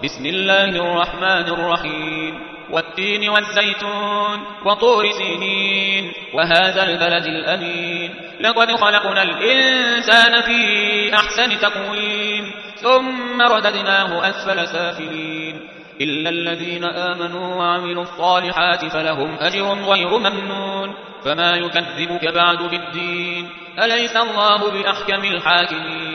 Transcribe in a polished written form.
بسم الله الرحمن الرحيم والتين والزيتون وطور سينين وهذا البلد الأمين لقد خلقنا الإنسان في أحسن تقويم ثم رددناه أسفل سافلين إلا الذين آمنوا وعملوا الصالحات فلهم أجر غير ممنون فما يكذبك بعد بالدين أليس الله بأحكم الحاكمين